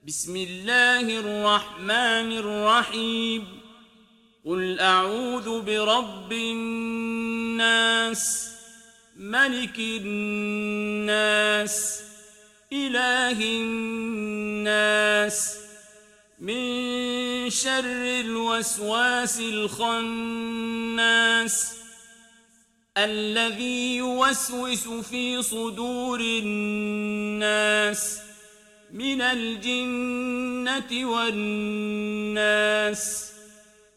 بسم الله الرحمن الرحيم قل أعوذ برب الناس ملك الناس إله الناس من شر الوسواس الخناس الذي يوسوس في صدور الناس من الجنة والناس